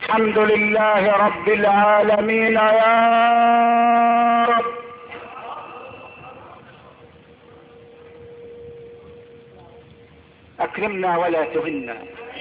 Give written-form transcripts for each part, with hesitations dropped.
الحمد لله رب العالمين يا رب. اكرمنا ولا تهنا،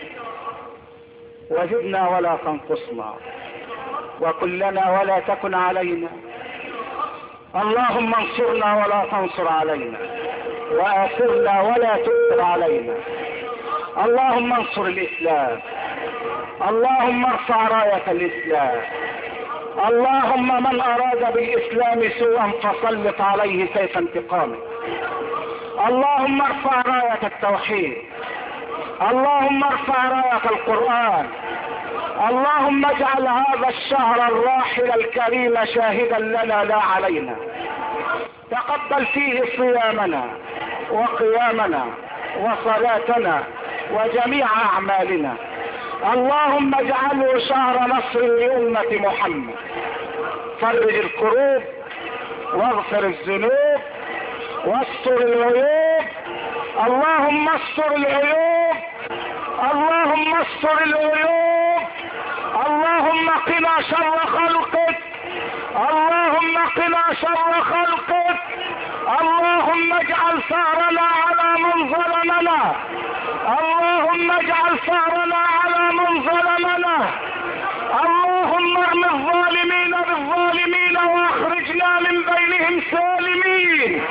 وزدنا ولا تنقصنا، وكلنا ولا تكن علينا. اللهم انصرنا ولا تنصر علينا، وآثرنا ولا تؤثر علينا. اللهم انصر الإسلام، اللهم ارفع راية الإسلام. اللهم من أراد بالإسلام سوءا فسلط عليه سيف انتقامه. اللهم ارفع راية التوحيد، اللهم ارفع راية القرآن. اللهم اجعل هذا الشهر الراحل الكريم شاهدا لنا لا علينا. تقبل فيه صيامنا وقيامنا وصلاتنا وجميع اعمالنا. اللهم اجعله شهر نصر لأمة محمد. فرج الكروب واغفر الذنوب واستر العيوب. اللهم استر العيوب، اللهم استر العيوب. اللهم قنا شر خلقك، اللهم قنا شر خلقك. اللهم اجعل ثارنا على من ظلمنا، اللهم اجعل ثارنا على من ظلمنا. اللهم ارم الظالمين بالظالمين واخرجنا من بينهم سالمين.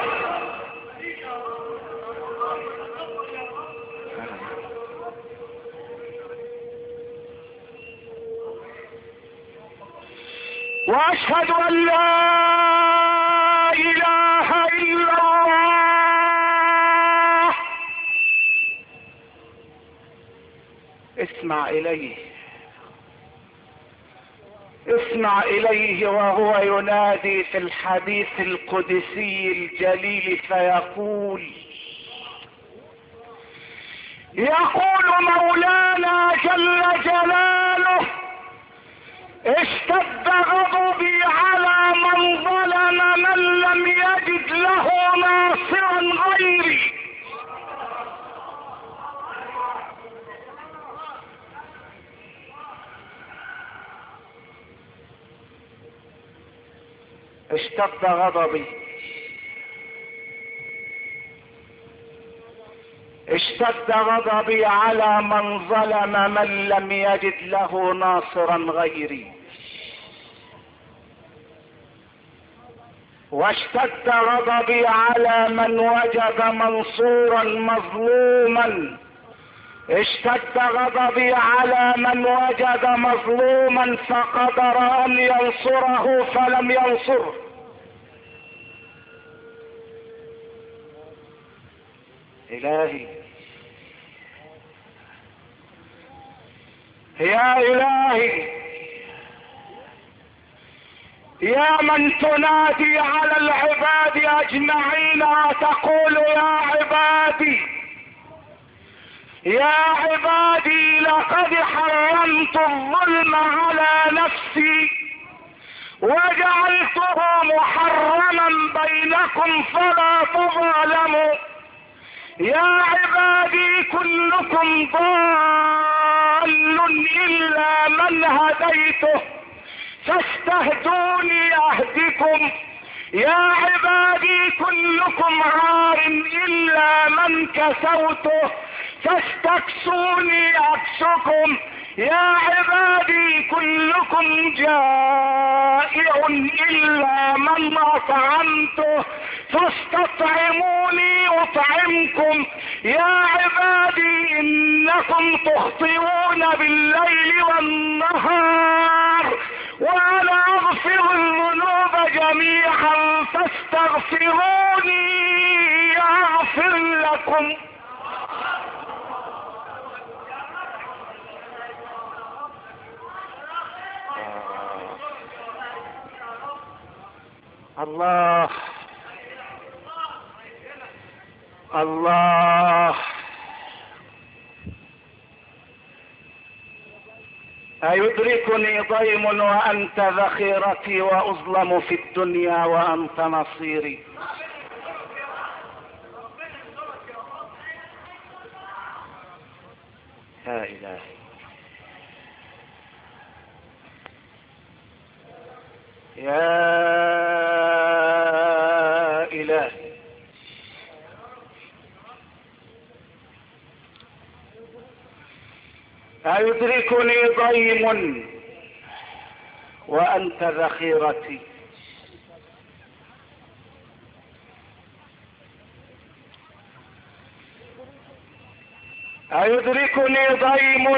واشهد ان لا اله الا الله. اسمع اليه، اسمع اليه وهو ينادي في الحديث القدسي الجليل فيقول، يقول مولانا جل جلاله: اشتد غضبي على من ظلم من لم يجد له ناصرا غيري. اشتد غضبي، اشتد غضبي على من ظلم من لم يجد له ناصرا غيري، واشتد غضبي على من وجد منصورا مظلوما. اشتد غضبي على من وجد مظلوما فقدر ان ينصره فلم ينصره. الهي يا الهي، يا من تنادي على العباد اجمعين وتقول: يا عبادي يا عبادي لقد حرمت الظلم على نفسي وجعلته محرما بينكم فلا تظالموا. يا عبادي كلكم ضال الا من هديته فاستهدوني اهدكم. يا عبادي كلكم عار الا من كسوته فاستكسوني اكسكم. يا عبادي كلكم جائع الا من اطعمته فاستطعموني اطعمكم. يا عبادي انكم تخطئون بالليل والنهار وانا اغفر الذنوب جميعا فاستغفروني اغفر لكم. الله الله. أيدركني ضيم وأنت ذخيرتي وأظلم في الدنيا وأنت نصيري. يا إلهي يا إلهي، أيدركني ضيم وأنت ذخيرتي؟ أيدركني ضيم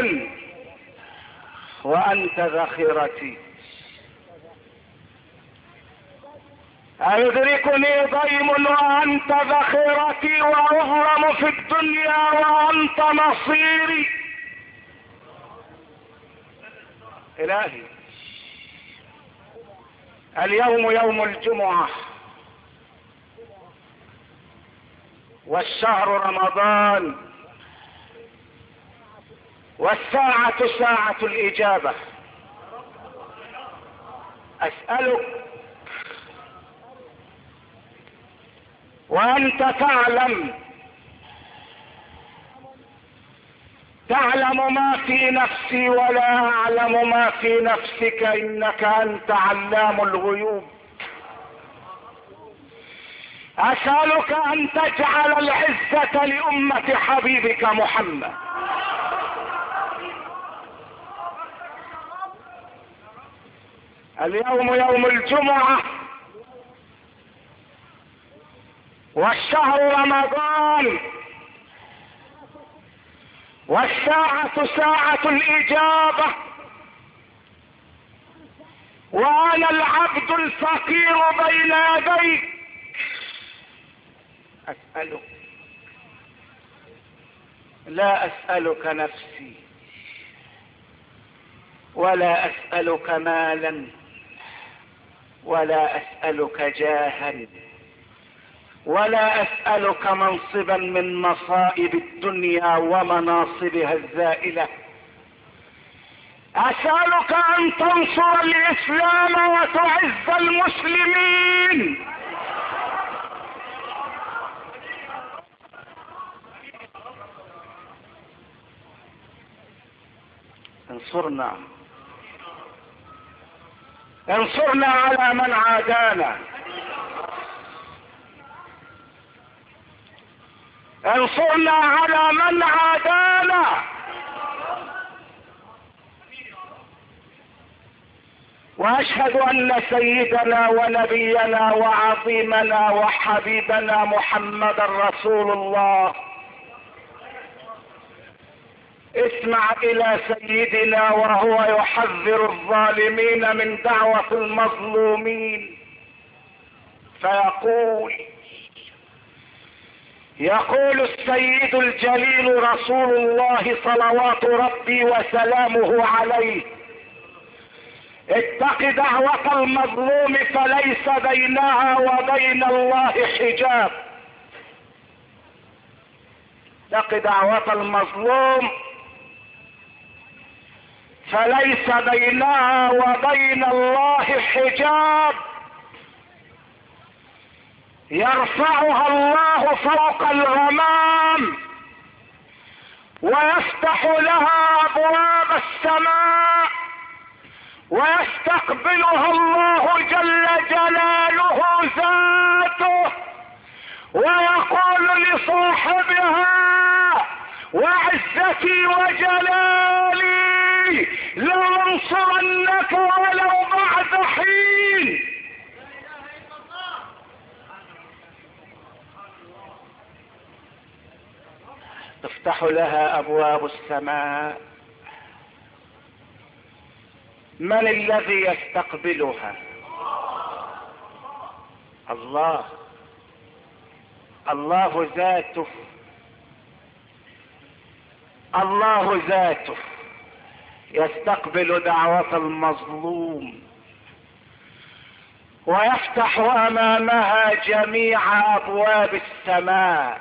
وأنت ذخيرتي؟ أيدركني ضيم وأنت ذخيرتي وأغرم في الدنيا وأنت مصيري؟ إلهي، اليوم يوم الجمعة والشهر رمضان والساعة ساعة الإجابة. أسألك وأنت تعلم ما في نفسي ولا أعلم ما في نفسك، إنك أنت علام الغيوب. أسألك أن تجعل العزة لأمة حبيبك محمد. اليوم يوم الجمعة والشهر رمضان والساعة ساعة الإجابة، وأنا العبد الفقير بين يديك. أسألك، لا أسألك نفسي ولا أسألك مالا ولا أسألك جاها ولا أسألك منصبا من مصائب الدنيا ومناصبها الزائلة. أسألك أن تنصر الإسلام وتعز المسلمين. انصرنا على من عادانا، انصرنا على من عادانا. واشهد ان سيدنا ونبينا وعظيمنا وحبيبنا محمد رسول الله. اسمع الى سيدنا وهو يحذر الظالمين من دعوة المظلومين، يقول السيد الجليل رسول الله صلوات ربي وسلامه عليه: اتق دعوة المظلوم فليس بينها وبين الله حجاب. اتق دعوة المظلوم فليس بينها وبين الله حجاب، يرفعها الله فوق الغمام ويفتح لها ابواب السماء ويستقبلها الله جل جلاله ذاته ويقول لصاحبها: وعزتي وجلالي لأنصرنك ولو بعد حين. تفتح لها أبواب السماء. من الذي يستقبلها؟ الله ذاته، الله ذاته يستقبل دعوة المظلوم ويفتح أمامها جميع أبواب السماء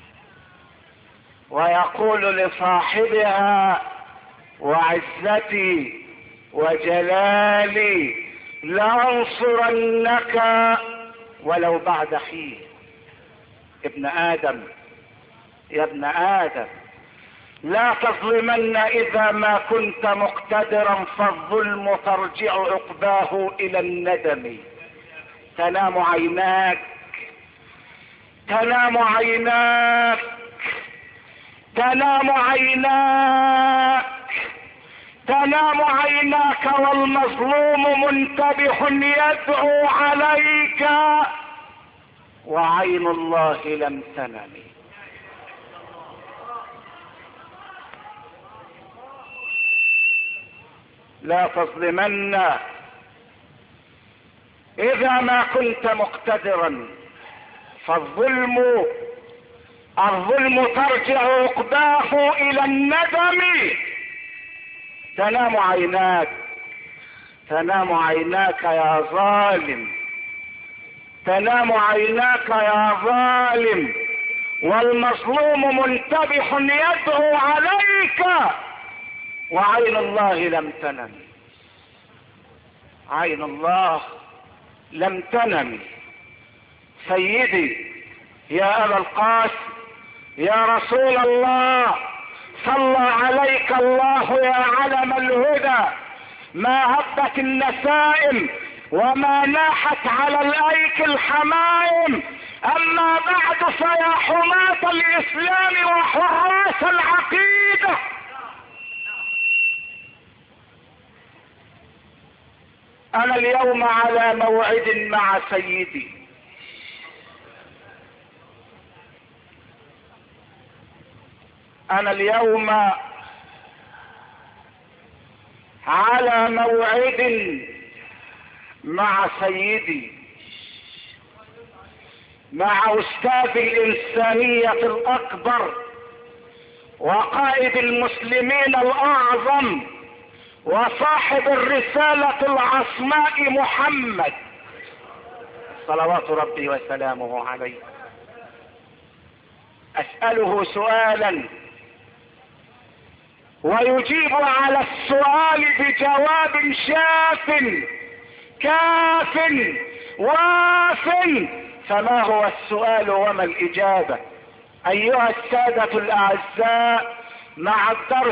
ويقول لصاحبها: وعزتي وجلالي لأنصرنك ولو بعد حين. ابن آدم، يا ابن آدم، لا تظلمن اذا ما كنت مقتدرا، فالظلم ترجع عقباه الى الندم. تنام عيناك، تنام عيناك، تنام عيناك، تنام عيناك، والمظلوم منتبه يدعو عليك، وعين الله لم تنم. لا تظلمن اذا ما كنت مقتدرا، فالظلم ترجع عقباه الى الندم. تنام عيناك، تنام عيناك يا ظالم، تنام عيناك يا ظالم، والمظلوم منتبه يدعو عليك، وعين الله لم تنم. عين الله لم تنم. سيدي يا أبا القاسم، يا رسول الله، صلى عليك الله يا علم الهدى. ما هبت النسائم وما ناحت على الأيك الحمائم، أما بعد فيا حماة الإسلام وحراس العقيدة، أنا اليوم على موعد مع سيدي. أنا اليوم على موعد مع سيدي، مع أستاذ الإنسانية الأكبر وقائد المسلمين الأعظم وصاحب الرسالة العصماء محمد صلوات ربي وسلامه عليه. أسأله سؤالا ويجيب على السؤال بجواب شاف كاف واف. فما هو السؤال وما الإجابة؟ أيها السادة الأعزاء، مع الدرس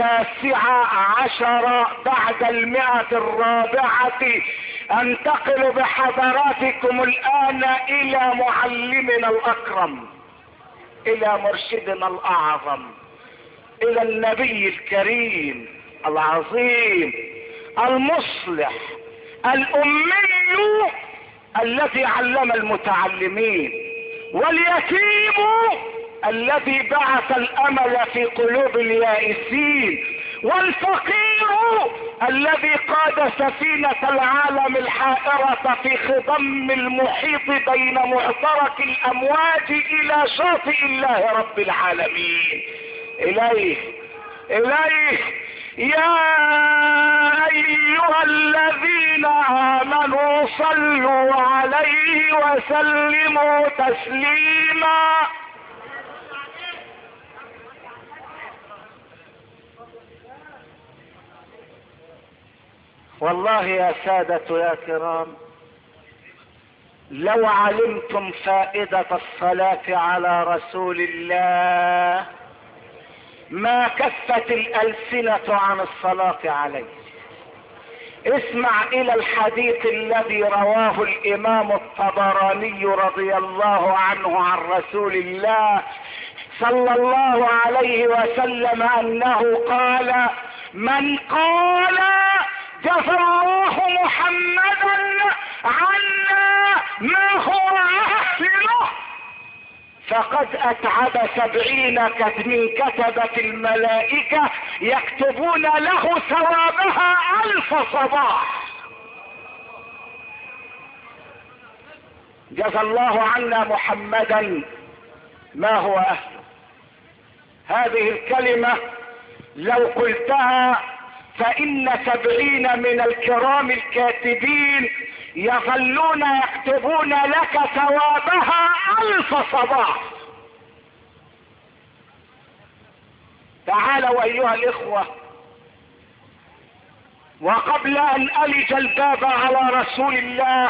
19 بعد 100 أنتقل بحضراتكم الآن إلى معلمنا الأكرم، إلى مرشدنا الأعظم، إلى النبي الكريم العظيم المصلح الأمي الذي علم المتعلمين، واليتيم الذي بعث الأمل في قلوب اليائسين، والفقير الذي قاد سفينة العالم الحائرة في خضم المحيط بين معترك الأمواج إلى شاطئ الله رب العالمين. إليه يا أيها الذين آمنوا صلوا عليه وسلموا تسليما. والله يا سادة يا كرام، لو علمتم فائدة الصلاة على رسول الله ما كفت الألسنة عن الصلاة عليه. اسمع إلى الحديث الذي رواه الإمام الطبراني رضي الله عنه عن رسول الله صلى الله عليه وسلم أنه قال: من قال جزى الله محمدا عنا ما هو أهله فقد أتعب 70 من كتبة الملائكة يكتبون له ثوابها 1000 صباح. جزى الله عنا محمدا ما هو أهله. هذه الكلمة لو قلتها فإن 70 من الكرام الكاتبين يظلون يكتبون لك ثوابها 1000 صباح. تعالوا أيها الإخوة، وقبل أن ألج الباب على رسول الله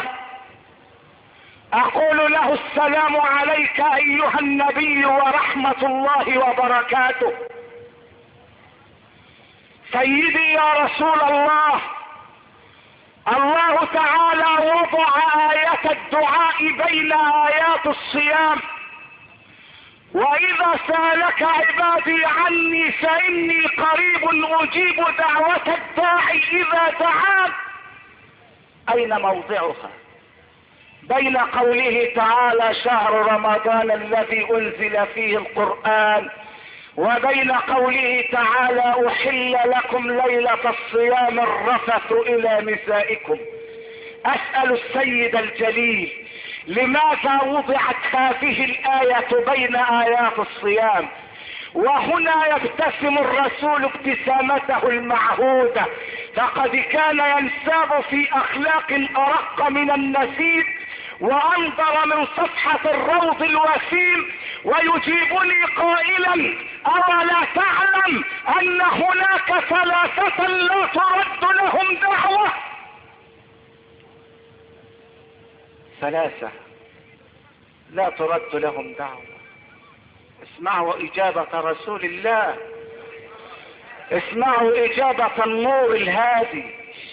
أقول له: السلام عليك أيها النبي ورحمة الله وبركاته. سيدي يا رسول الله، الله تعالى وضع آية الدعاء بين آيات الصيام، وإذا سألك عبادي عني فإني قريب أجيب دعوة الداعي إذا دعان. أين موضعها؟ بين قوله تعالى شهر رمضان الذي أنزل فيه القرآن، وبين قوله تعالى أحل لكم ليلة الصيام الرفث إلى نسائكم. أسأل السيد الجليل لماذا وضعت هذه الآية بين آيات الصيام؟ وهنا يبتسم الرسول ابتسامته المعهودة، لقد كان ينساب في أخلاق أرق من النسيم وأنظر من صفحة الروض الوسيم، ويجيبني قائلا أولا تعلم أن هناك ثلاثة لا ترد لهم دعوة؟ ثلاثة لا ترد لهم دعوة. اسمعوا إجابة رسول الله، اسمعوا إجابة النور الهادي،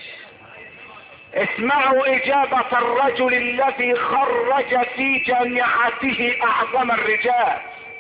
اسمعوا إجابة الرجل الذي خرج في جامعته أعظم الرجال،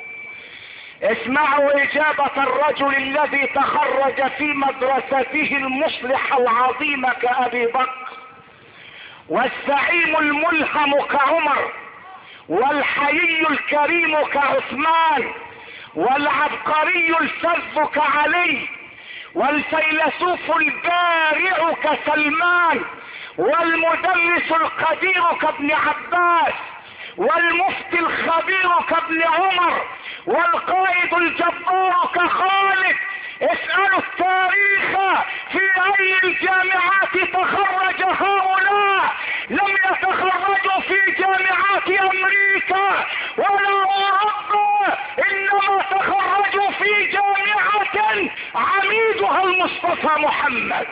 اسمعوا إجابة الرجل الذي تخرج في مدرسته المصلحة العظيمة كأبي بكر، والزعيم الملهم كعمر، والحيي الكريم كعثمان، والعبقري الفذ كعلي، والفيلسوف البارع كسلمان، والمدرس القدير كابن عباس، والمفتي الخبير كابن عمر، والقائد الجبار كخالد. اسألوا التاريخ في اي الجامعات تخرج هؤلاء؟ لم يتخرجوا في جامعات امريكا ولا اوروبا، انما تخرجوا في جامعة عميدها المصطفى محمد.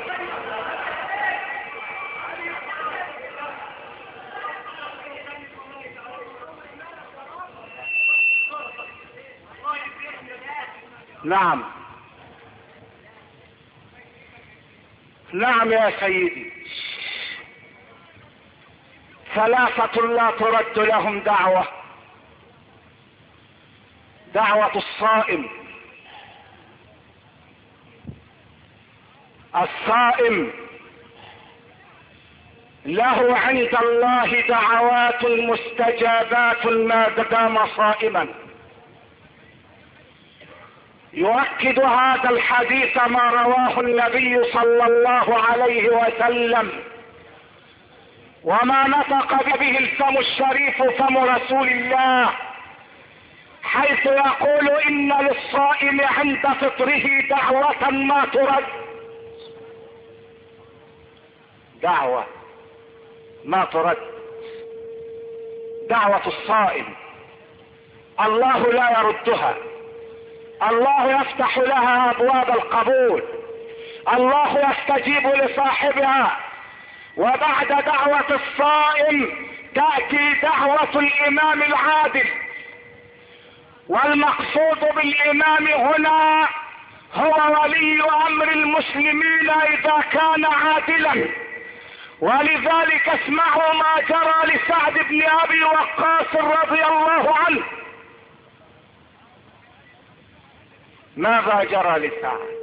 نعم نعم يا سيدي، ثلاثة لا ترد لهم دعوة. دعوة الصائم، الصائم له عند الله دعوات مستجابات ما دام صائما. يؤكد هذا الحديث ما رواه النبي صلى الله عليه وسلم، وما نطق به الفم الشريف فم رسول الله، حيث يقول إن للصائم عند فطره دعوة ما ترد. دعوة ما ترد، دعوة الصائم الله لا يردها، الله يفتح لها ابواب القبول، الله يستجيب لصاحبها. وبعد دعوة الصائم تأتي دعوة الامام العادل، والمقصود بالامام هنا هو ولي امر المسلمين اذا كان عادلا. ولذلك اسمعوا ما جرى لسعد بن ابي وقاص رضي الله عنه. ماذا جرى لسعد؟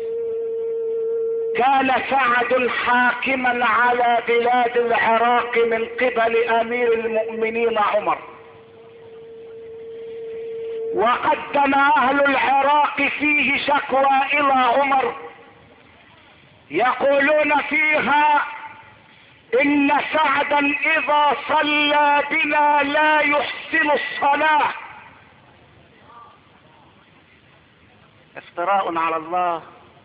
كان سعد حاكما على بلاد العراق من قبل امير المؤمنين عمر، وقدم اهل العراق فيه شكوى الى عمر يقولون فيها ان سعدا اذا صلى بنا لا يحسن الصلاة. افتراء على الله،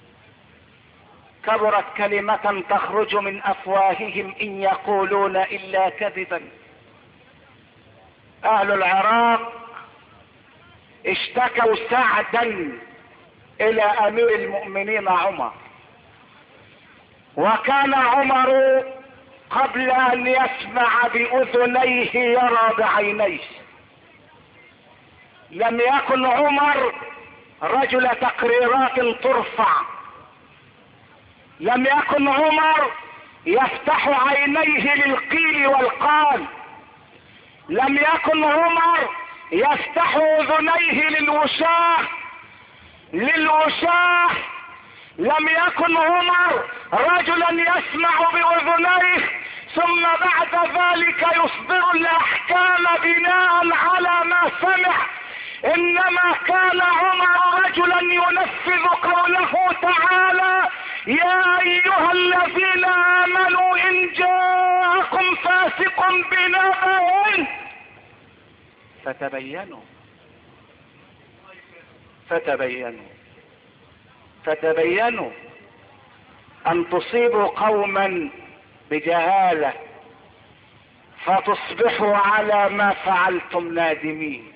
كبرت كلمة تخرج من افواههم ان يقولون الا كذبا. اهل العراق اشتكوا سعدا الى امير المؤمنين عمر، وكان عمر قبل ان يسمع باذنيه يرى بعينيه. لم يكن عمر رجل تقريرات ترفع لم يكن عمر يفتح عينيه للقيل والقال، لم يكن عمر يفتح اذنيه للوشاة، لم يكن عمر رجلا يسمع باذنيه ثم بعد ذلك يصدر الاحكام بناء على ما سمع، انما كان عمر رجلا ينفذ قوله تعالى: يا ايها الذين امنوا ان جاءكم فاسق بنبأ فتبينوا ان تصيبوا قوما بجهالة فتصبحوا على ما فعلتم نادمين.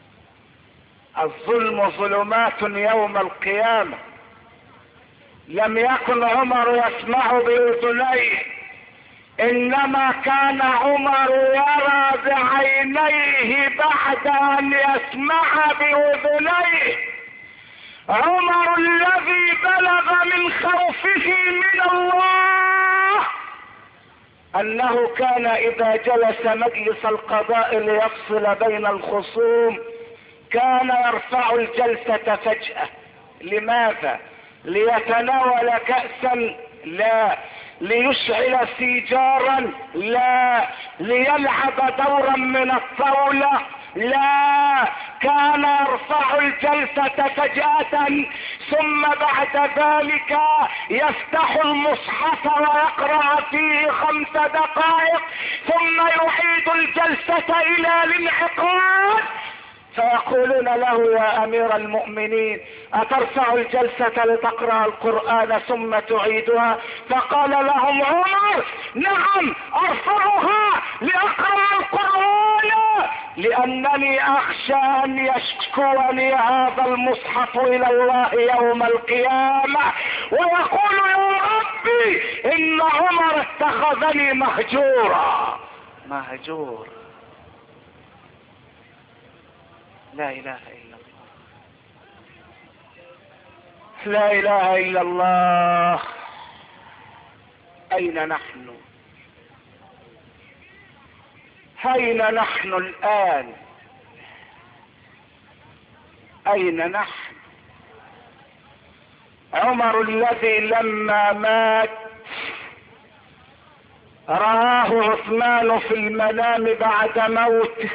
الظلم ظلمات يوم القيامة. لم يكن عمر يسمع بأذنيه، انما كان عمر يرى بعينيه بعد ان يسمع بأذنيه. عمر الذي بلغ من خوفه من الله انه كان اذا جلس مجلس القضاء ليفصل بين الخصوم كان يرفع الجلسة فجأة. لماذا؟ ليتناول كأسا؟ لا. ليشعل سيجارا؟ لا. ليلعب دورا من الطاولة؟ لا. كان يرفع الجلسة فجأة ثم بعد ذلك يفتح المصحف ويقرأ فيه 5 دقائق ثم يعيد الجلسة الى الانعقاد، فيقولون له: يا امير المؤمنين اترفع الجلسة لتقرأ القرآن ثم تعيدها؟ فقال لهم عمر: نعم ارفعها لأقرأ القرآن، لانني اخشى ان يشكوني هذا المصحف الى الله يوم القيامة ويقول: يا ربي ان عمر اتخذني مهجورا. لا اله الا الله، لا اله الا الله. اين نحن؟ اين نحن الان؟ اين نحن؟ عمر الذي لما مات رآه عثمان في المنام بعد موته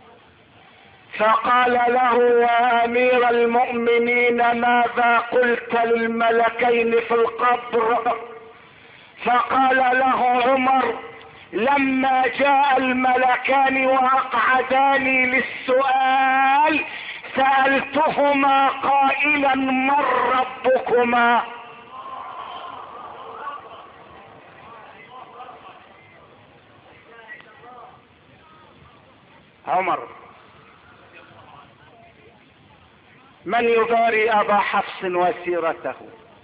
فقال له: يا امير المؤمنين ماذا قلت للملكين في القبر؟ فقال له عمر: لما جاء الملكان واقعداني للسؤال سألتهما قائلا: من ربكما؟ عمر. من يباري ابا حفص وسيرته؟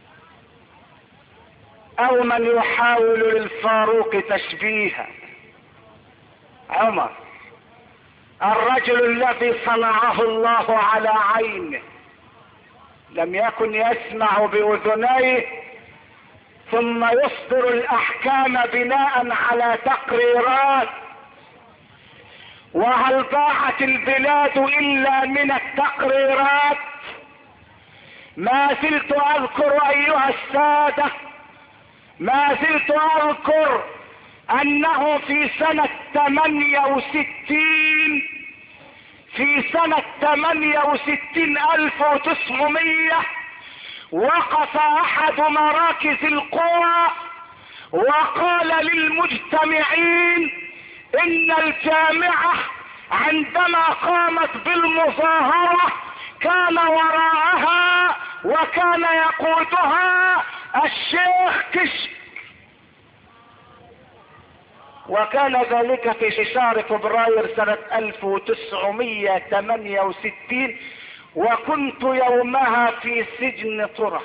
او من يحاول للفاروق تشبيها؟ عمر الرجل الذي صنعه الله على عينه، لم يكن يسمع باذنيه ثم يصدر الاحكام بناء على تقريرات. وهل ضاعت البلاد الا من التقريرات؟ ما زلت اذكر ايها السادة، ما زلت اذكر انه في سنة 68 1900 وقف احد مراكز القوى وقال للمجتمعين ان الجامعة عندما قامت بالمظاهرة كان وراءها وكان يقودها الشيخ كشك، وكان ذلك في شهر فبراير سنة 1968 وكنت يومها في سجن طرة.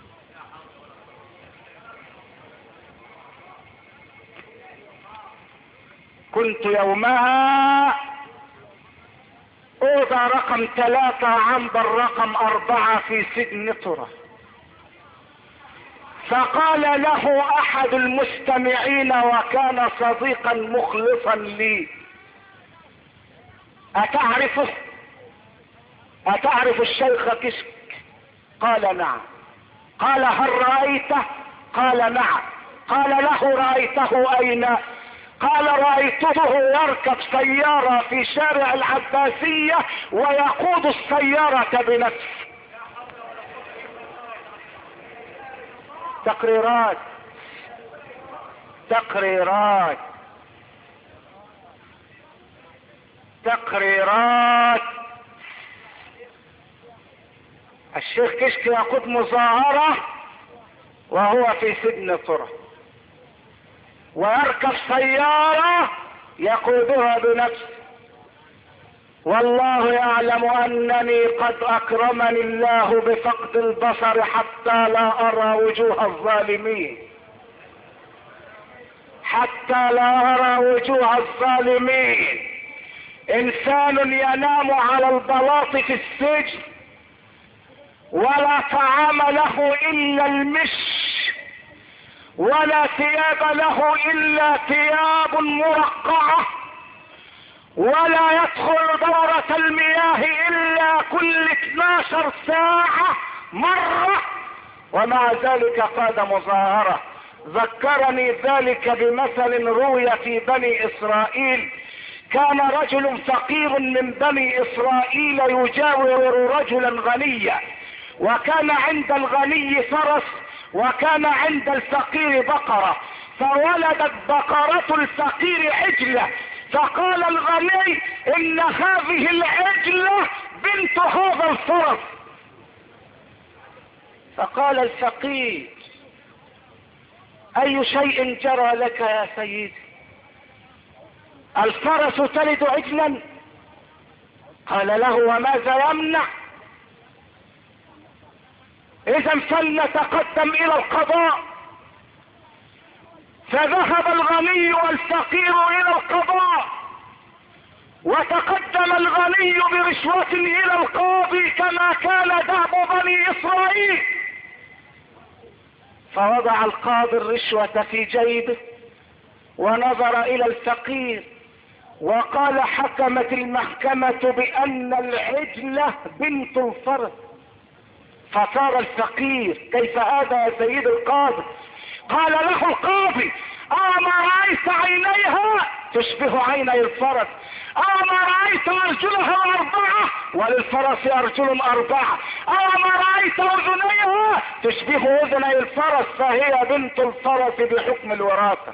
كنت يومها اوضى رقم 3 عنبر رقم 4 في سجن طرة. فقال له احد المستمعين وكان صديقا مخلصا لي: اتعرف الشيخ كشك؟ قال نعم. قال: هل رأيته؟ قال نعم. قال له: رأيته اين؟ قال: رأيته يركب سيارة في شارع العباسية ويقود السيارة بنفسه. تقريرات تقريرات تقريرات. الشيخ كشك يقود مظاهرة وهو في سجن طرة، ويركب سيارة يقودها بنفسه. والله يعلم انني قد اكرمني الله بفقد البصر حتى لا ارى وجوه الظالمين، حتى لا ارى وجوه الظالمين. انسان ينام على البلاط في السجن ولا طعام له الا المش، ولا ثياب له الا ثياب مرقعة، ولا يدخل دورة المياه الا كل 12 ساعة مرة، ومع ذلك قاد مظاهرة. ذكرني ذلك بمثل روي في بني اسرائيل. كان رجل فقير من بني اسرائيل يجاور رجلا غنيا، وكان عند الغني فرس وكان عند الفقير بقرة، فولدت بقرة الفقير عجلة، فقال الغني: ان هذه العجلة بنت هذا الفرس. فقال الفقير: اي شيء جرى لك يا سيدي؟ الفرس تلد عجلا؟ قال له: وماذا يمنع؟ اذا فلنتقدم الى القضاء. فذهب الغني والفقير الى القضاء، وتقدم الغني برشوة الى القاضي كما كان دأب بني اسرائيل. فوضع القاضي الرشوة في جيبه ونظر الى الفقير وقال: حكمت المحكمة بان العجلة بنت الفرس. فصار الفقير: كيف هذا يا سيد القاضي؟ قال له القاضي: اما رأيت عينيها تشبه عيني الفرس؟ اما رأيت ارجلها 4 وللفرس ارجل 4؟ اما رأيت اذنيها تشبه اذني الفرس؟ فهي بنت الفرس بحكم الوراثة.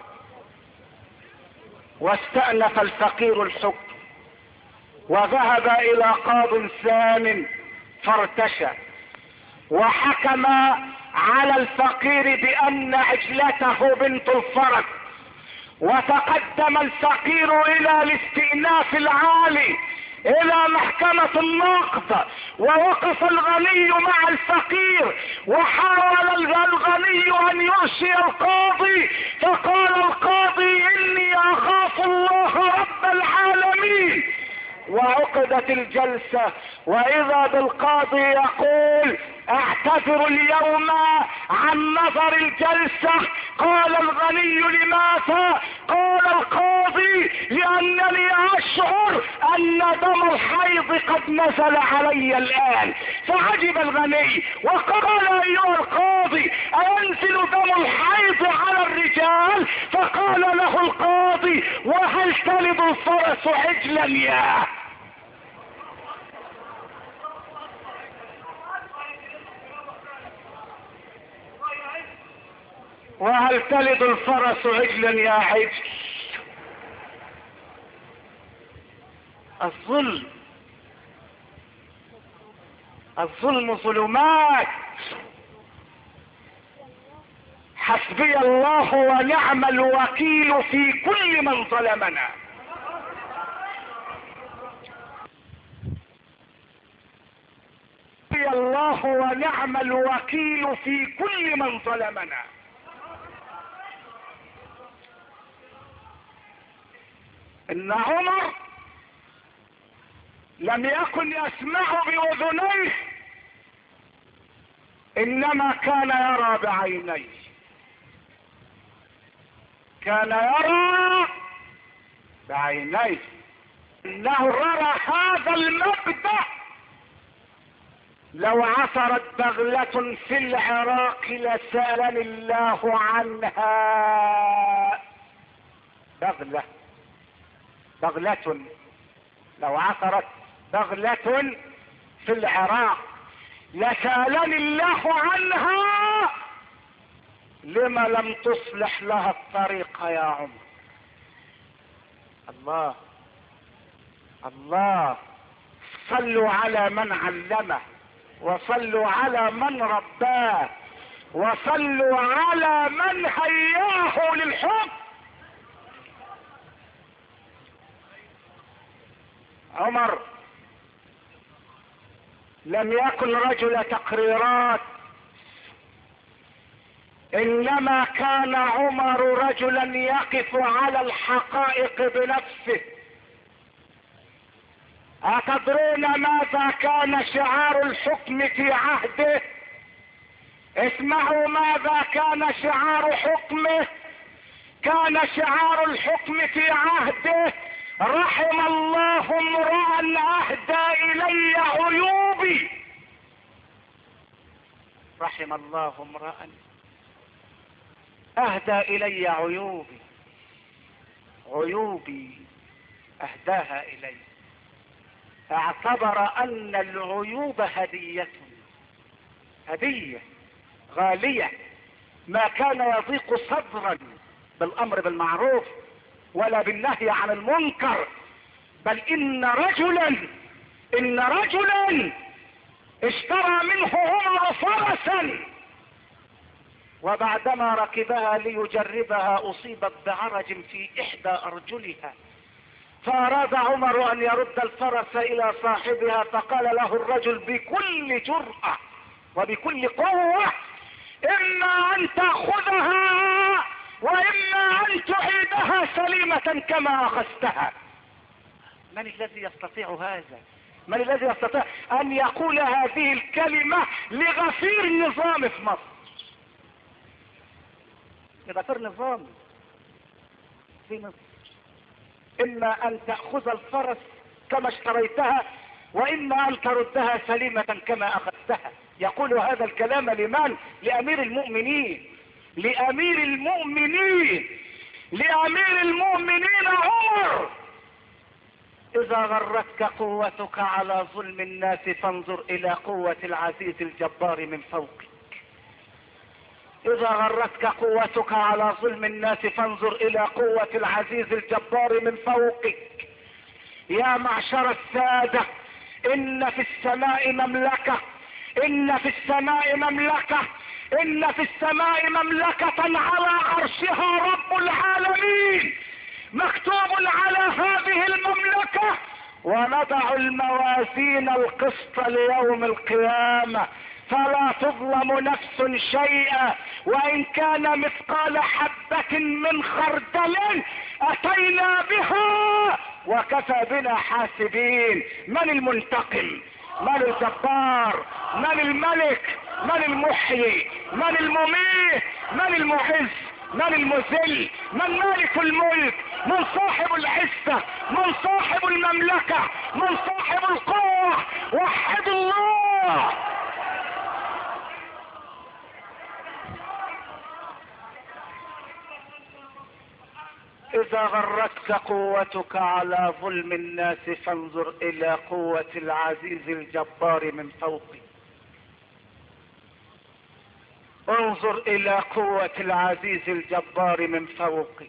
واستأنف الفقير الحكم وذهب الى قاض ثان فارتشى وحكم على الفقير بان عجلته بنت الفرس. وتقدم الفقير الى الاستئناف العالي الى محكمة النقض، ووقف الغني مع الفقير وحاول الغني ان يرشي القاضي، فقال القاضي: اني اخاف الله رب العالمين. وعقدت الجلسة واذا بالقاضي يقول: اعتذر اليوم عن نظر الجلسة. قال الغني: لماذا؟ قال القاضي: لانني اشعر ان دم الحيض قد نزل علي الان. فعجب الغني وقال: ايها القاضي، اينزل دم الحيض على الرجال؟ فقال له القاضي: وهل تلد الفرس عجلا يا؟ وهل تلد الفرس عجلا يا عجل؟ الظلم ظلمات. حسبي الله ونعم الوكيل في كل من ظلمنا. حسبي الله ونعم الوكيل في كل من ظلمنا. ان عمر لم يكن يسمع باذنيه، انما كان يرى بعينيه. كان يرى بعينيه انه رأى هذا المبدأ لو عثرت بغلة في العراق لسألني الله عنها. بغلة لو عثرت بغلة في العراق لسألني الله عنها لما لم تصلح لها الطريق يا عمر. الله الله، صلوا على من علمه، وصلوا على من رباه، وصلوا على من هياه للحب. عمر لم يكن رجل تقريرات، انما كان عمر رجلا يقف على الحقائق بنفسه. أتدرون ماذا كان شعار الحكم في عهده؟ اسمعوا ماذا كان شعار حكمه. كان شعار الحكم في عهده: رحم الله امرأ اهدى الي عيوبي. رحم الله امرأ اهدى الي عيوبي اهداها الي. اعتبر ان العيوب هدية غالية، ما كان يضيق صدرا بالامر بالمعروف ولا بالنهي عن المنكر، بل ان رجلا اشترى منه عمر فرسا، وبعدما ركبها ليجربها اصيبت بعرج في احدى ارجلها، فاراد عمر ان يرد الفرس الى صاحبها، فقال له الرجل بكل جرأة وبكل قوة: اما ان تأخذها واما ان تعيدها سليمة كما اخذتها. من الذي يستطيع هذا؟ من الذي يستطيع ان يقول هذه الكلمة لغفير النظام في مصر؟ لغفير نظام في مصر: اما ان تأخذ الفرس كما اشتريتها واما ان تردها سليمة كما اخذتها. يقول هذا الكلام لمن؟ لامير المؤمنين عمر. اذا غرتك قوتك على ظلم الناس فانظر الى قوة العزيز الجبار من فوقك. اذا غرتك قوتك على ظلم الناس فانظر الى قوة العزيز الجبار من فوقك. يا معشر السادة، ان في السماء مملكة، ان في السماء مملكة على عرشها رب العالمين. مكتوب على هذه المملكة: ونضع الموازين القسط ليوم القيامة فلا تظلم نفس شيئا وان كان مثقال حبة من خردل اتينا بها وكفى بنا حاسبين. من المنتقم؟ من الجبار؟ من الملك؟ من المحيي؟ من المميت؟ من المعز؟ من المذل؟ من مالك الملك؟ من صاحب العزة؟ من صاحب المملكة؟ من صاحب القوة؟ وحد الله. اذا غرتك قوتك على ظلم الناس فانظر الى قوة العزيز الجبار من فوقك. انظر الى قوة العزيز الجبار من فوقك.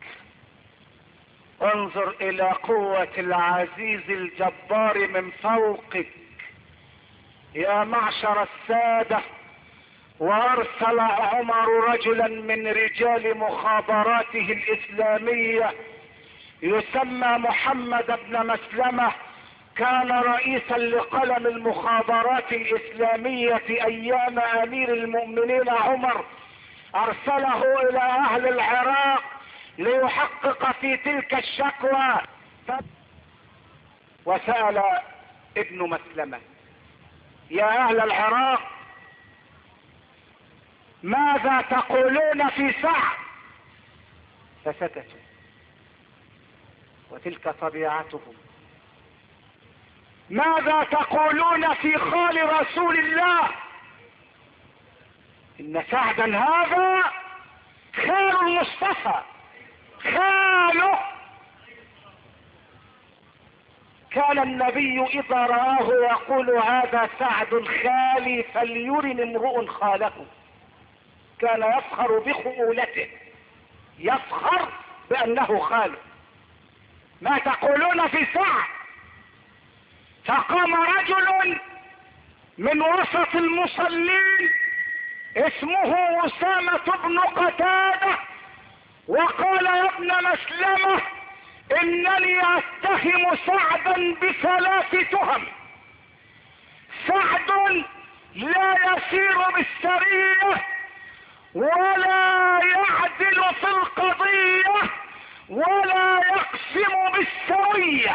انظر الى قوة العزيز الجبار من فوقك. يا معشر السادة، وارسل عمر رجلا من رجال مخابراته الاسلامية يسمى محمد بن مسلمة، كان رئيسا لقلم المخابرات الاسلامية ايام امير المؤمنين عمر. ارسله الى اهل العراق ليحقق في تلك الشكوى، وسأل ابن مسلمة: يا اهل العراق، ماذا تقولون في سعد؟ فسكتوا، وتلك طبيعتهم. ماذا تقولون في خال رسول الله؟ إن سعدا هذا خال المصطفى، خاله. كان النبي إذا رآه يقول هذا سعد خالي فليرن امرؤ خاله. كان يفخر بخؤولته، يفخر بأنه خاله. ما تقولون في سعد؟ فقام رجل من وسط المصلين اسمه أسامة بن قتادة وقال يا ابن مسلمة إنني أتهم سعدا ب3 تهم. سعد لا يسير بالسرية ولا يعدل في القضية ولا يقسم بالسوية.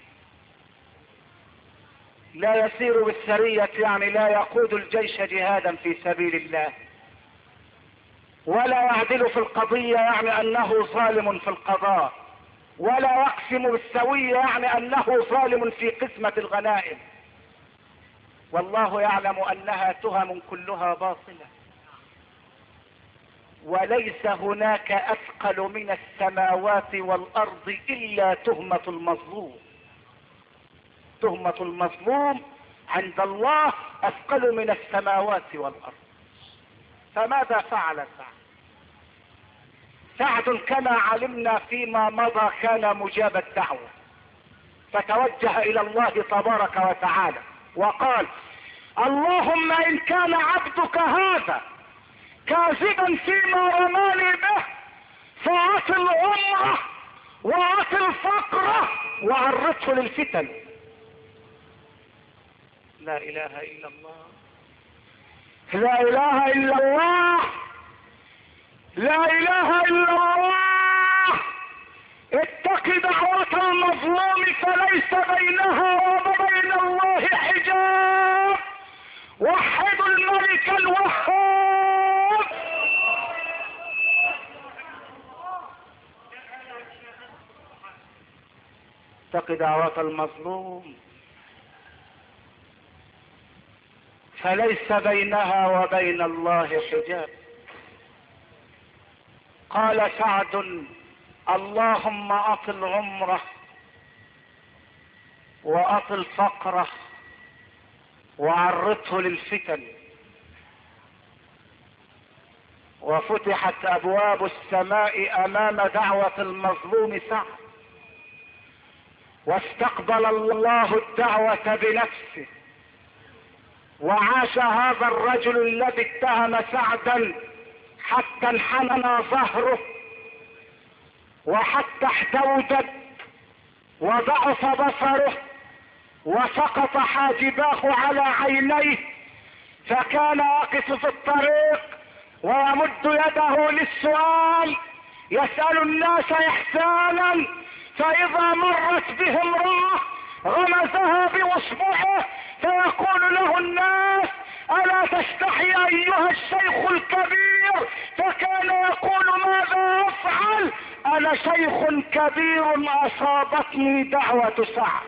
لا يسير بالسرية يعني لا يقود الجيش جهادا في سبيل الله، ولا يعدل في القضية يعني أنه ظالم في القضاء، ولا يقسم بالسوية يعني أنه ظالم في قسمة الغنائم. والله يعلم أنها تهم كلها باطلة، وليس هناك أثقل من السماوات والأرض إلا تهمة المظلوم. تهمة المظلوم عند الله أثقل من السماوات والأرض. فماذا فعل سعد؟ سعد كما علمنا فيما مضى كان مجاب الدعوة، فتوجه إلى الله تبارك وتعالى وقال اللهم إن كان عبدك هذا كاذبا فيما رماني به فأعطل عمره وأعطل فقره وعرضه للفتن. لا إله إلا الله، لا إله إلا الله، لا إله إلا الله. اتق دعوة المظلوم فليس بينها وبين الله حجاب. وحد الملك الوهاب. اتق دعوة المظلوم فليس بينها وبين الله حجاب. قال سعد اللهم أطل عمره وأطل فقره وعرضه للفتن. وفتحت أبواب السماء أمام دعوة المظلوم سعد، واستقبل الله الدعوة بنفسه، وعاش هذا الرجل الذي اتهم سعدا حتى انحنى ظهره وحتى احتوجت وضعف بصره وسقط حاجباه على عينيه، فكان واقف في الطريق ويمد يده للسؤال، يسأل الناس إحسانا، فإذا مرت به امرأة غمزها بإصبعه فيقول له الناس ألا تستحي أيها الشيخ الكبير؟ فكان يقول ماذا أفعل؟ أنا شيخ كبير أصابتني دعوة سعد.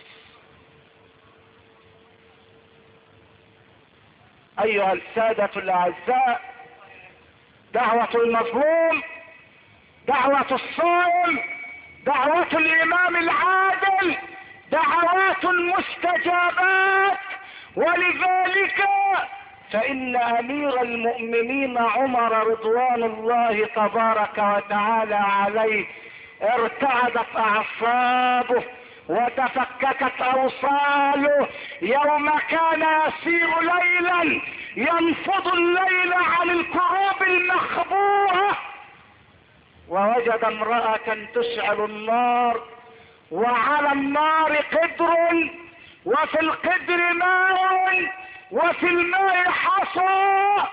أيها السادة الأعزاء، دعوة المظلوم، دعوة الصائم، دعوة الإمام العادل دعوات مستجابات. ولذلك فإن أمير المؤمنين عمر رضوان الله تبارك وتعالى عليه ارتعدت أعصابه وتفككت أوصاله يوم كان يسير ليلا ينفض الليل عن الكروب المخبوءة، ووجد امرأة تشعل النار، وعلى النار قدر، وفي القدر ماء، وفي الماء حصى،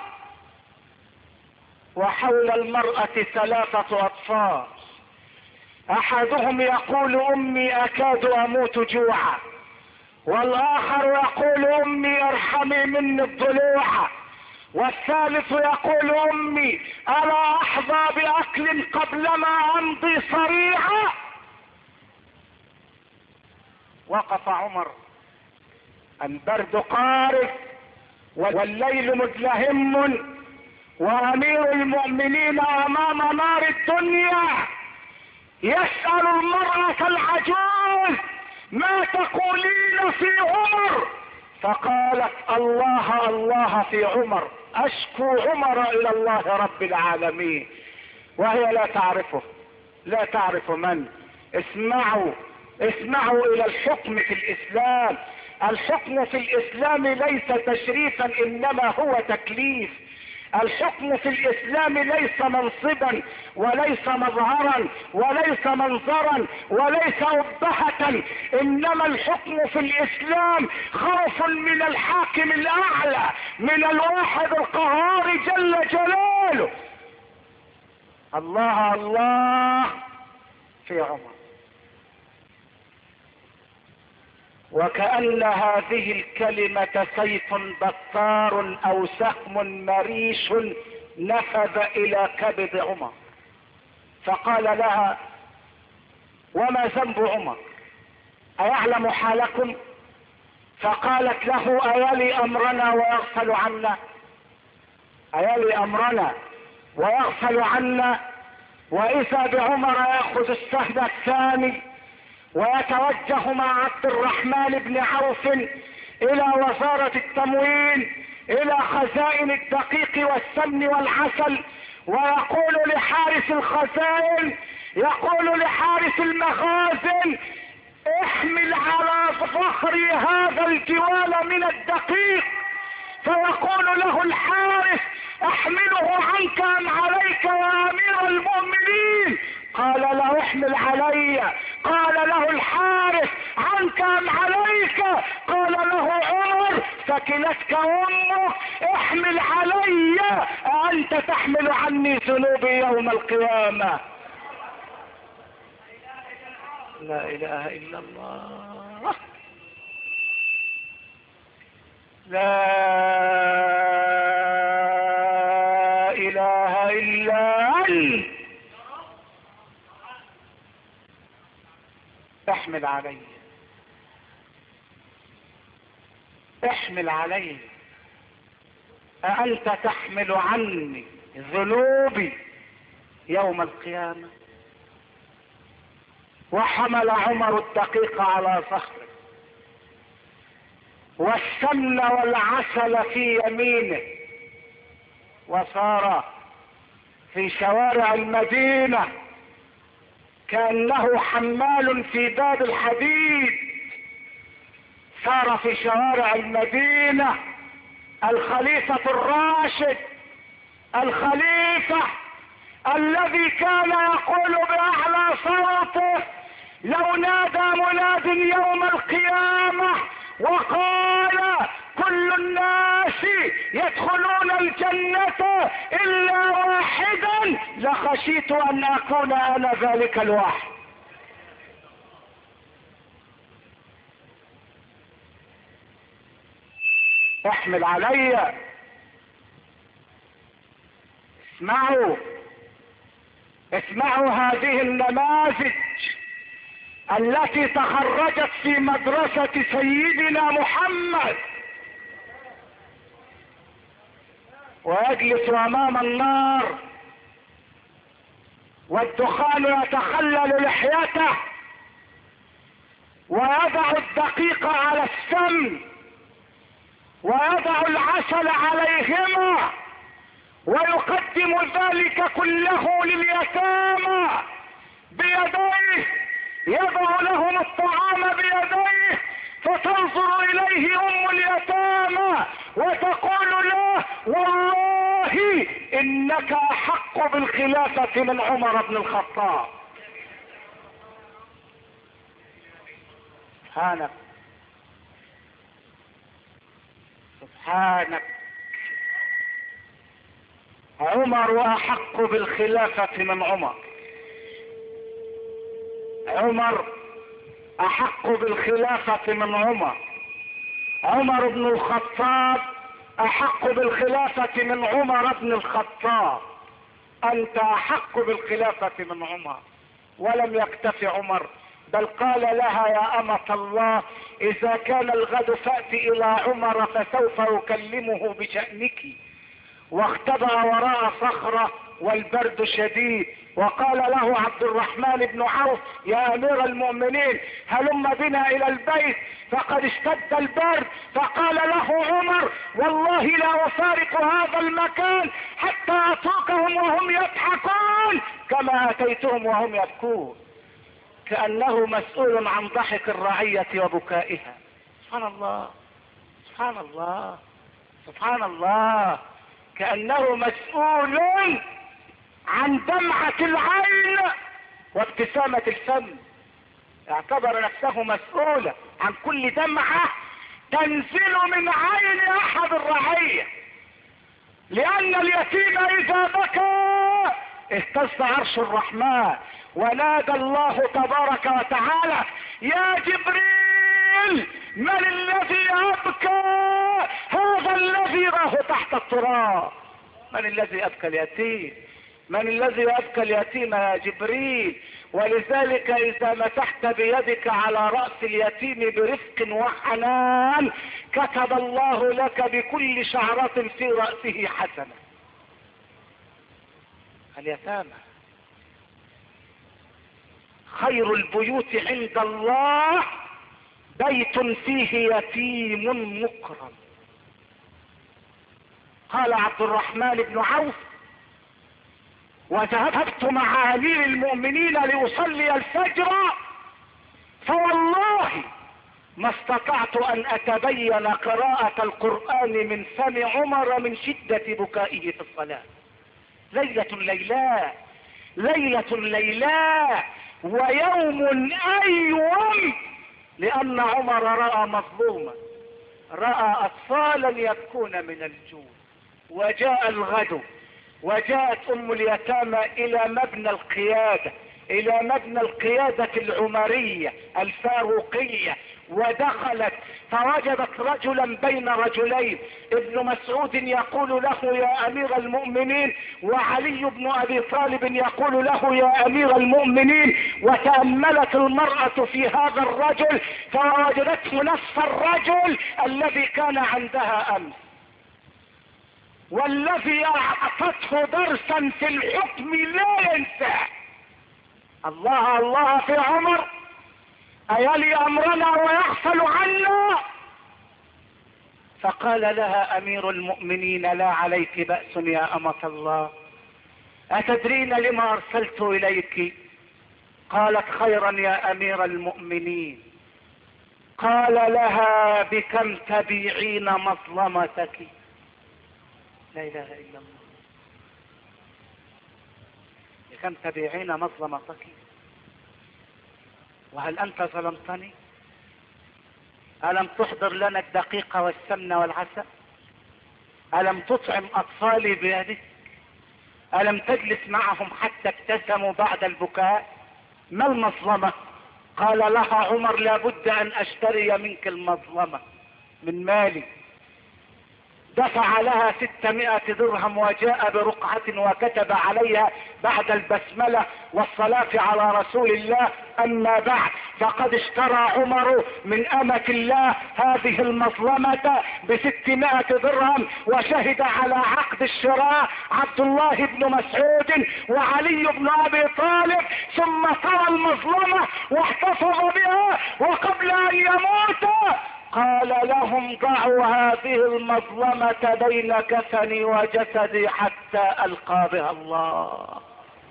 وحول المرأة 3 أطفال، أحدهم يقول أمي أكاد أموت جوعا، والآخر يقول أمي ارحمي مني الضلوع، والثالث يقول امي الا احظى باكل قبلما امضي صريعا. وقف عمر، البرد قارس والليل مزلهم وامير المؤمنين امام نار الدنيا يسأل المرأة العجوز ما تقولين في عمر؟ فقالت الله الله في عمر، اشكو عمر الى الله رب العالمين. وهي لا تعرفه، لا تعرف من. اسمعوا الى الحكم في الاسلام. الحكم في الاسلام ليس تشريفا انما هو تكليف. الحكم في الاسلام ليس منصبا وليس مظهرا وليس منظرا وليس أبهة، انما الحكم في الاسلام خوف من الحاكم الاعلى، من الواحد القهار جل جلاله. الله الله في عمر. وكأن هذه الكلمة سيف بطار او سهم مريش نفذ الى كبد عمر. فقال لها وما ذنب عمر؟ ايعلم حالكم؟ فقالت له ايلي امرنا ويغفل عنا؟ ايلي امرنا ويغفل عنا؟ واذا بعمر ياخذ السهم الثاني ويتوجه مع عبد الرحمن بن عوف الى وزارة التموين، الى خزائن الدقيق والسمن والعسل، ويقول لحارس الخزائن، يقول لحارس المخازن احمل على ظهري هذا الجوال من الدقيق. فيقول له الحارس احمله عنك ام عليك يا امير المؤمنين؟ قال له احمل علي. قال له الحارس عنك ام عليك؟ قال له عمر ثكلتك امك احمل علي، انت تحمل عني ذنوبي يوم القيامة. لا اله الا الله، لا اله الا انت. احمل علي، احمل علي، أأنت تحمل عني ذنوبي يوم القيامة؟ وحمل عمر الدقيق على ظهره والسمن والعسل في يمينه، وصار في شوارع المدينة كأنه حمال في باب الحديد. صار في شوارع المدينة الخليفة الراشد، الخليفة الذي كان يقول بأعلى صوته لو نادى مناد يوم القيامة وقال كل الناس يدخلون الجنة إلا واحدا لخشيت أن أكون أنا ذلك الواحد. احمل علي. اسمعوا هذه النماذج التي تخرجت في مدرسة سيدنا محمد، ويجلس امام النار والدخان يتخلل لحيته ويضع الدقيق على السمن ويضع العسل عليهما ويقدم ذلك كله لليتامى بيديه، يضع لهم الطعام بيديه، فتنظر اليه ام اليتامى وتقول له والله انك احق بالخلافة من عمر بن الخطاب. سبحانك سبحانك، عمر احق بالخلافة من عمر، عمر احق بالخلافة من عمر. عمر بن الخطاب احق بالخلافة من عمر بن الخطاب، انت احق بالخلافة من عمر. ولم يكتف عمر، بل قال لها يا أمة الله اذا كان الغد فأت الى عمر فسوف اكلمه بشأنك. واختبأ وراء صخرة والبرد شديد، وقال له عبد الرحمن بن عوف يا امير المؤمنين هلم بنا الى البيت فقد اشتد البرد. فقال له عمر والله لا افارق هذا المكان حتى اتركهم وهم يضحكون كما اتيتهم وهم يبكون. كأنه مسؤول عن ضحك الرعية وبكائها. سبحان الله سبحان الله سبحان الله. كأنه مسؤول عن دمعة العين وابتسامة الفم. اعتبر نفسه مسؤولا عن كل دمعة تنزل من عين احد الرعية، لان اليتيم اذا بكى اهتز عرش الرحمن. ونادى الله تبارك وتعالى يا جبريل من الذي ابكى هذا الذي راه تحت التراب؟ من الذي ابكى اليتيم؟ من الذي ابكى اليتيم يا جبريل؟ ولذلك اذا مسحت بيدك على رأس اليتيم برفق وحنان كتب الله لك بكل شعرة في رأسه حسنة. اليتامى خير البيوت عند الله بيت فيه يتيم مكرم. قال عبد الرحمن بن عوف وذهبت مع امير المؤمنين لاصلي الفجر فوالله ما استطعت ان اتبين قراءة القرآن من فم عمر من شدة بكائه في الصلاة. ليلة ليلاء ليلة ليلاء ويوم ايوم، لان عمر رأى مظلوما، رأى اطفالا يبكون من الجوع. وجاء الغد وجاءت ام اليتامى الى مبنى القيادة، الى مبنى القيادة العمرية الفاروقية، ودخلت فوجدت رجلا بين رجلين، ابن مسعود يقول له يا امير المؤمنين وعلي بن ابي طالب يقول له يا امير المؤمنين. وتأملت المرأة في هذا الرجل فوجدته نفس الرجل الذي كان عندها امس، والذي اعطته درسا في الحكم لا ينساه. الله الله في عمر ايلي امرنا ويغفل عنا؟ فقال لها امير المؤمنين لا عليك بأس يا امة الله، اتدرين لما ارسلت اليك؟ قالت خيرا يا امير المؤمنين. قال لها بكم تبيعين مظلمتك؟ لا اله الا الله. بكم تبيعين مظلمتك؟ وهل انت ظلمتني؟ الم تحضر لنا الدقيق والسمن والعسل؟ الم تطعم اطفالي بيدك؟ الم تجلس معهم حتى ابتسموا بعد البكاء؟ ما المظلمة؟ قال لها عمر لابد ان اشتري منك المظلمة من مالي. دفع لها 600 درهم وجاء برقعة وكتب عليها بعد البسملة والصلاة على رسول الله اما بعد، فقد اشترى عمر من امة الله هذه المظلمة ب600 درهم، وشهد على عقد الشراء عبد الله بن مسعود وعلي بن ابي طالب، ثم طوى المظلمة واحتفظ بها، وقبل ان يموت قال لهم ضعوا هذه المظلمة بين كفني وجسدي حتى القى بها الله،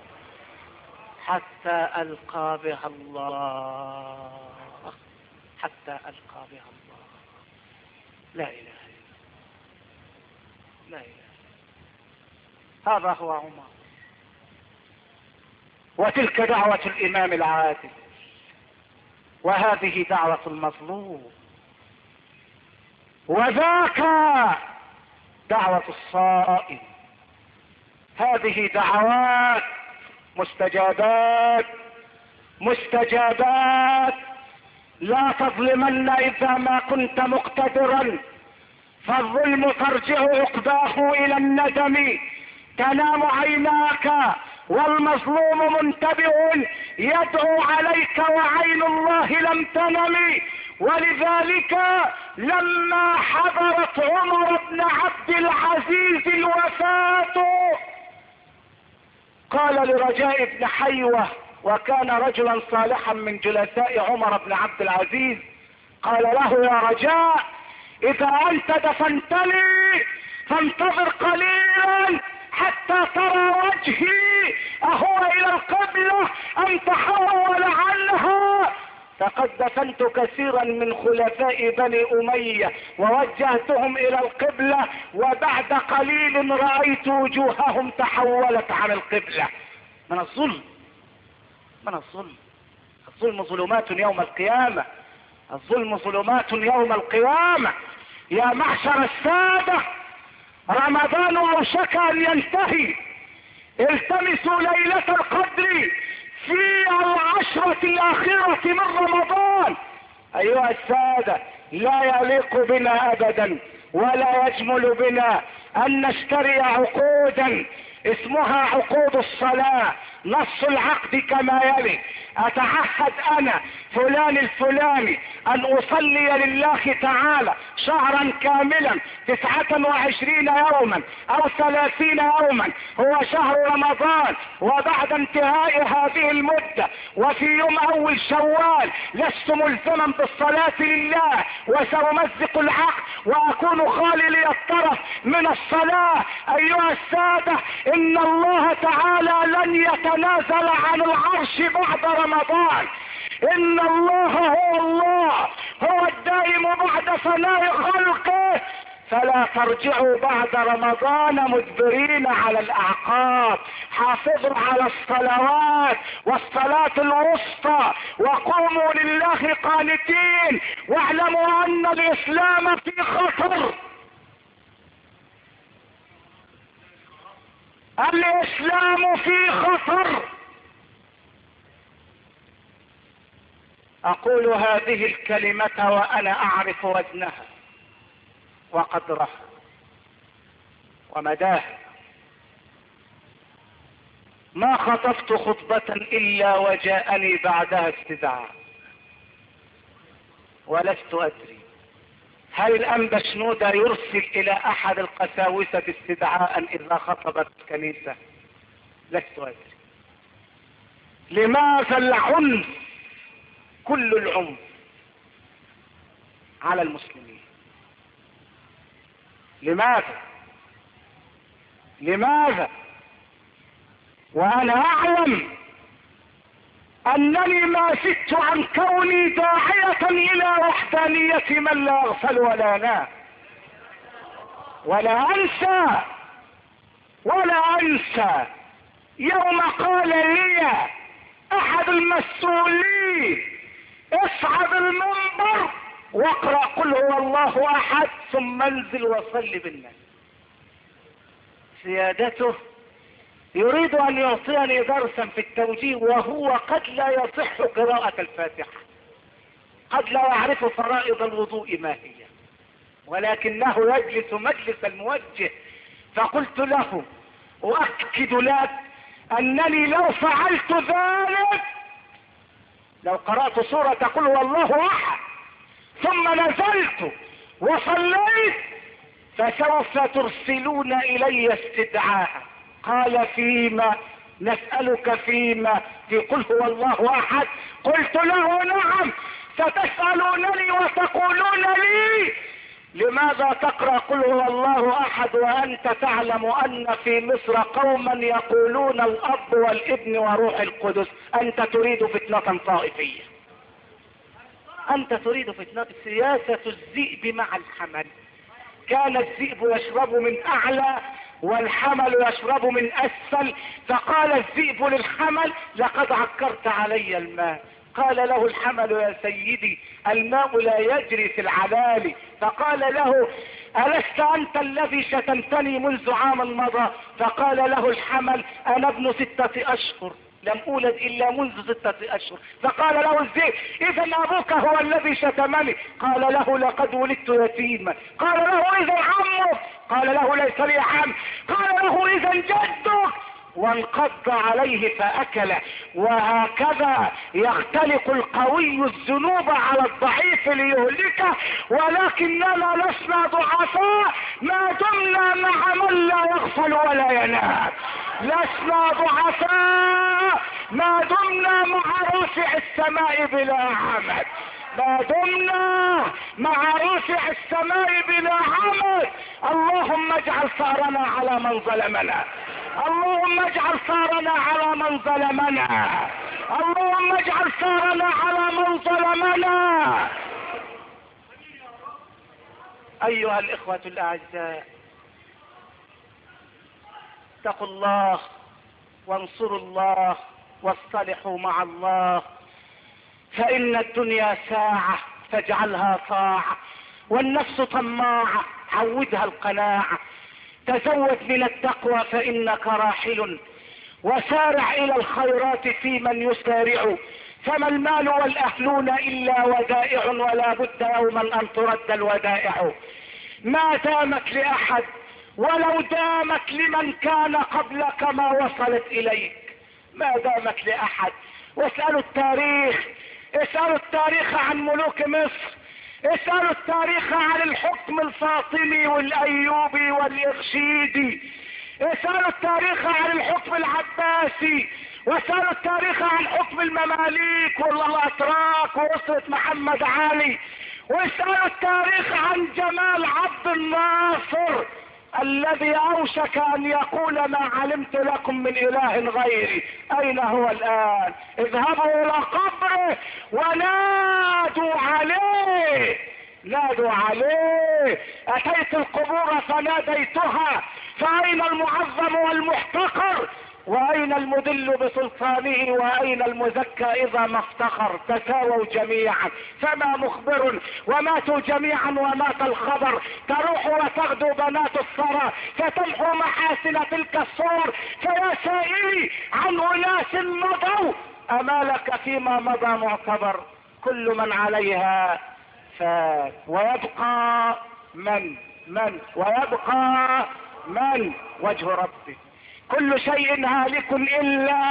حتى القى بها الله، حتى القى بها الله. لا اله الا الله، لا اله. هذا هو عمر، وتلك دعوة الامام العادل، وهذه دعوة المظلوم، وذاك دعوة الصائم. هذه دعوات مستجابات مستجابات. لا تظلمن اذا ما كنت مقتدرا، فالظلم ترجع عقباه الى الندم، تنام عيناك والمظلوم منتبه يدعو عليك وعين الله لم تنم. ولذلك لما حضرت عمر بن عبد العزيز الوفاة قال لرجاء بن حيوة، وكان رجلا صالحا من جلساء عمر بن عبد العزيز، قال له يا رجاء اذا انت دفنتني فانتظر قليلا حتى ترى وجهي اهو الى القبلة ام تحول عنها، فقد دفنت كثيرا من خلفاء بني امية ووجهتهم الى القبلة، وبعد قليل رأيت وجوههم تحولت عن القبلة. من الظلم، من الظلم. الظلم ظلمات يوم القيامة، الظلم ظلمات يوم القيامة. يا معشر السادة، رمضان اوشك ان ينتهي، التمسوا ليلة القدر في العشرة الاخيرة من رمضان. ايها السادة، لا يليق بنا ابدا ولا يجمل بنا ان نشتري عقودا اسمها عقود الصلاة. نص العقد كما يلي: اتعهد انا فلان الفلاني ان اصلي لله تعالى شهرا كاملا 29 يوما او 30 يوما، هو شهر رمضان، وبعد انتهاء هذه المدة وفي يوم اول شوال لست ملزما بالصلاة لله وسأمزق العقد واكون خالي لي الطرف من الصلاة. ايها السادة، ان الله تعالى لن يتنازل عن العرش بعد رمضان. ان الله هو الله، هو الدائم بعد فناء خلقه، فلا ترجعوا بعد رمضان مدبرين على الاعقاب. حافظوا على الصلوات والصلاة الوسطى وقوموا لله قانتين، واعلموا ان الاسلام في خطر. الاسلام في خطر. اقول هذه الكلمة وانا اعرف وزنها وقدرها ومداها. ما خطبت خطبة الا وجاءني بعدها استدعاء، ولست ادري هل الانبا شنودة يرسل الى احد القساوسة استدعاء اذا خطبت الكنيسة؟ لست ادري. لماذا العنف، كل العنف على المسلمين؟ لماذا وانا اعلم انني ما زدت عن كوني داعية الى وحدانية من لا يغفل ولا ينام. ولا انسى يوم قال لي احد المسؤولين: اصعد المنبر واقرأ قل هو الله احد ثم انزل وصل بالناس. سيادته يريد ان يعطيني درسا في التوجيه، وهو قد لا يصح قراءة الفاتحة، قد لا يعرف فرائض الوضوء ما هي، ولكنه يجلس مجلس الموجه. فقلت له: اؤكد لك انني لو فعلت ذلك، لو قرأت سورة قل هو الله احد ثم نزلت وصليت فسوف ترسلون الي استدعاء. قال: فيما؟ نسألك فيما؟ في قل هو الله احد. قلت له: نعم، ستسألونني وتقولون لي: لماذا تقرأ قل هو الله احد وانت تعلم ان في مصر قوما يقولون الاب والابن وروح القدس؟ انت تريد فتنة طائفية، انت تريد فتنة. سياسة الذئب مع الحمل. كان الذئب يشرب من اعلى والحمل يشرب من اسفل، فقال الذئب للحمل: لقد عكرت علي الماء. قال له الحمل: يا سيدي، الماء لا يجري في العلالي. فقال له: ألست أنت الذي شتمتني منذ عام مضى؟ فقال له الحمل: أنا ابن 6 أشهر لم أولد إلا منذ 6 أشهر. فقال له الذئب: إذا أبوك هو الذي شتمني. قال له: لقد ولدت يتيما. قال له: إذا عمك. قال له: ليس لي عم. قال له: إذا جدك. وانقض عليه فأكل. وهكذا يختلق القوي الذنوب على الضعيف ليهلكه، ولكننا لسنا ضعفاء ما دمنا مع من لا يغفل ولا ينام. لسنا ضعفاء ما دمنا مع رافع السماء بلا عمد، ما دمنا مع رافع السماء بلا عمد. اللهم اجعل ثارنا على من ظلمنا، اللهم اجعل ثارنا على من ظلمنا، اللهم اجعل ثارنا على من ظلمنا. ايها الاخوة الاعزاء، اتقوا الله وانصروا الله واصطلحوا مع الله، فإن الدنيا ساعة فاجعلها طاعة، والنفس طماعة عودها القناعة. تزود من التقوى فإنك راحل، وسارع إلى الخيرات في من يسارع، فما المال والأهلون إلا ودائع، ولا بد يوما أن ترد الودائع. ما دامت لأحد ولو دامت لمن كان قبلك ما وصلت إليك، ما دامت لأحد. واسألوا التاريخ، اسألوا التاريخ عن ملوك مصر، اسألوا التاريخ عن الحكم الفاطمي والأيوبي والإرشيدي، اسألوا التاريخ عن الحكم العباسي، واسألوا التاريخ عن حكم المماليك والأتراك وأسرة محمد علي، واسألوا التاريخ عن جمال عبد الناصر الذي اوشك ان يقول: ما علمت لكم من اله غيري. اين هو الان؟ اذهبوا الى قبره ونادوا عليه، نادوا عليه. اتيت القبور فناديتها، فاين المعظم والمحتقر؟ واين المدل بسلطانه؟ واين المزكى اذا ما افتخر؟ تساووا جميعا، فما مخبر وماتوا جميعا ومات الخبر. تروح وتغدو بنات الثرى فتمحو محاسن تلك الصور. فيا سائلي عن اناس مضوا، امالك فيما مضى معتبر؟ كل من عليها فات، ويبقى ويبقى من؟ وجه ربي. كل شيء هالك إلا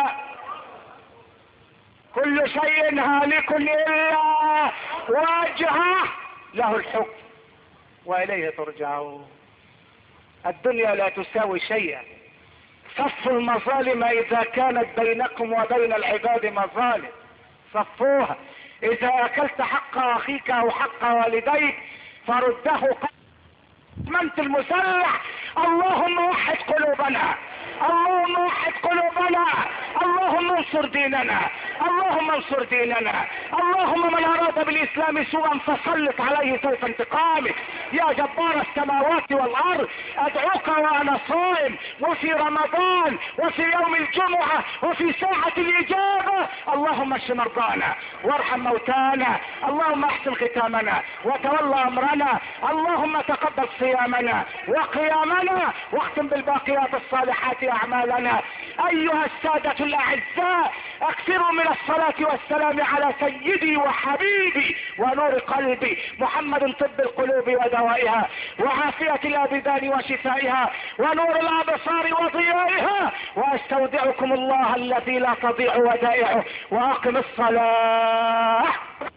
وجهه، له الحكم وإليه ترجعون. الدنيا لا تساوي شيئا. صفوا المظالم إذا كانت بينكم وبين العباد مظالم، صفوها. إذا أكلت حق أخيك أو حق والديك فرده. منت المسلح. اللهم وحد قلوبنا، اللهم وحد قلوبنا، اللهم انصر ديننا، اللهم انصر ديننا. اللهم من اراد بالاسلام سوءا فسلط عليه سيف انتقامك. يا جبار السماوات والارض، ادعوك وانا صائم وفي رمضان وفي يوم الجمعة وفي ساعة الاجابة. اللهم اشف مرضانا وارحم موتانا، اللهم احسن ختامنا وتولى امرنا، اللهم تقبل صيامنا وقيامنا، واختم بالباقيات الصالحات اعمالنا. ايها السادة الاعزاء، اكثروا من الصلاة والسلام على سيدي وحبيبي ونور قلبي محمد، طب القلوب ودوائها وعافية الابدان وشفائها ونور الابصار وضيائها. واستودعكم الله الذي لا تضيع ودائعه، واقم الصلاة.